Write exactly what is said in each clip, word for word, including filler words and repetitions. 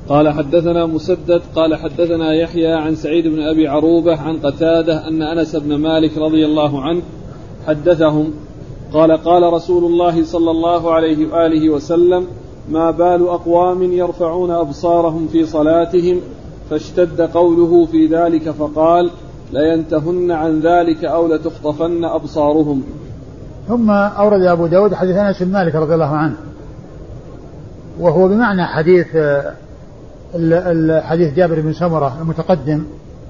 قال حدثنا مسدد قال حدثنا يحيى عن سعيد بن أبي عروبة عن قتادة أن أنس بن مالك رضي الله عنه حدثهم قال قال رسول الله صلى الله عليه وآله وسلم ما بال أقوام يرفعون أبصارهم في صلاتهم فاشتد قوله في ذلك فقال لينتهن عن ذلك أو لتخطفن أبصارهم. ثم أورد أبو داود حديث أنس بن مالك رضي الله عنه وهو بمعنى حديث الحديث جابر بن سمرة المتقدم.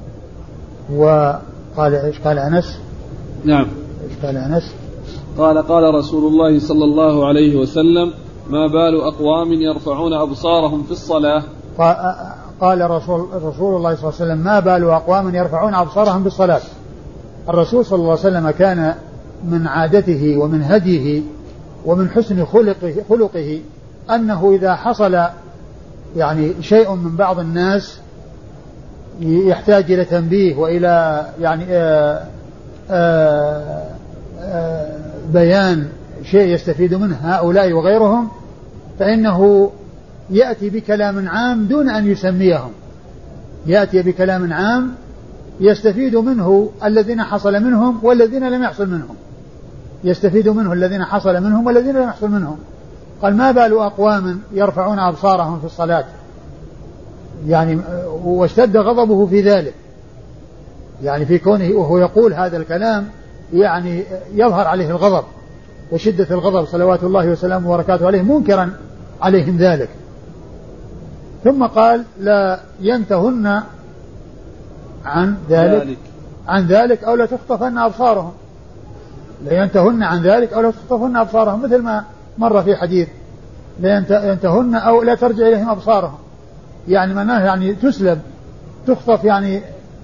وقال إيش قال أنس؟ نعم إيش قال أنس؟ قال قال رسول الله صلى الله عليه وسلم ما بال أقوام يرفعون أبصارهم في الصلاة. قال رسول, رسول الله صلى الله عليه وسلم ما بال أقوام يرفعون أبصارهم في الصلاة. الرسول صلى الله عليه وسلم كان من عادته ومن هديه ومن حسن خلقه, خلقه أنه إذا حصل يعني شيء من بعض الناس يحتاج إلى تنبيه وإلى يعني آآ آآ آآ بيان شيء يستفيد منه هؤلاء وغيرهم فإنه يأتي بكلام عام دون أن يسميهم، يأتي بكلام عام يستفيد منه الذين حصل منهم والذين لم يحصل منهم، يستفيد منه الذين حصل منهم والذين لم يحصل منهم. قال ما بال أقوام يرفعون أبصارهم في الصلاة، يعني واشتد غضبه في ذلك، يعني في كونه وهو يقول هذا الكلام يعني يظهر عليه الغضب وشدة الغضب صلوات الله وسلامه وبركاته عليه منكرا عليهم ذلك. ثم قال لا ينتهن عن ذلك, ذلك عن ذلك أو لا تخطفن أبصارهم، لا ينتهن عن ذلك أو لا تخطفن أبصارهم، مثل ما مر في حديث لا ينتهن أو لا ترجع إليهم أبصارهم، يعني معناه يعني تسلب تخطف يعني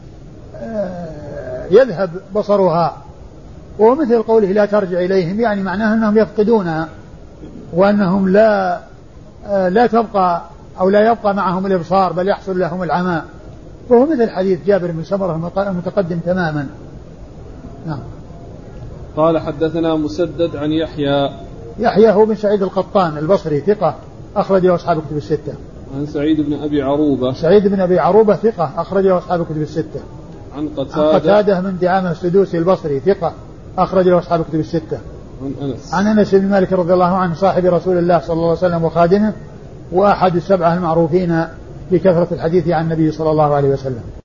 يذهب بصرها. ومثل قوله لا ترجع إليهم يعني معناه أنهم يفقدونها وأنهم لا لا تبقى أو لا يبقى معهم الإبصار بل يحصل لهم العمى، وهو مثل حديث جابر بن سمرة المتقدم تماما. نعم. قال حدثنا مسدد عن يحيى يحيى هو بن سعيد القطان البصري ثقة أخرج له أصحاب الكتب الستة. عن سعيد بن أبي عروبة سعيد بن أبي عروبة ثقة أخرج له أصحاب الكتب الستة. عن قتادة, عن قتادة من دعامة السدوسي البصري ثقة أخرج له أصحاب الكتب الستة. عن أنس عن أنس بن مالك رضي الله عنه صاحب رسول الله صلى الله عليه وسلم وخادمه وأحد السبعة المعروفين بكثرة الحديث عن النبي صلى الله عليه وسلم.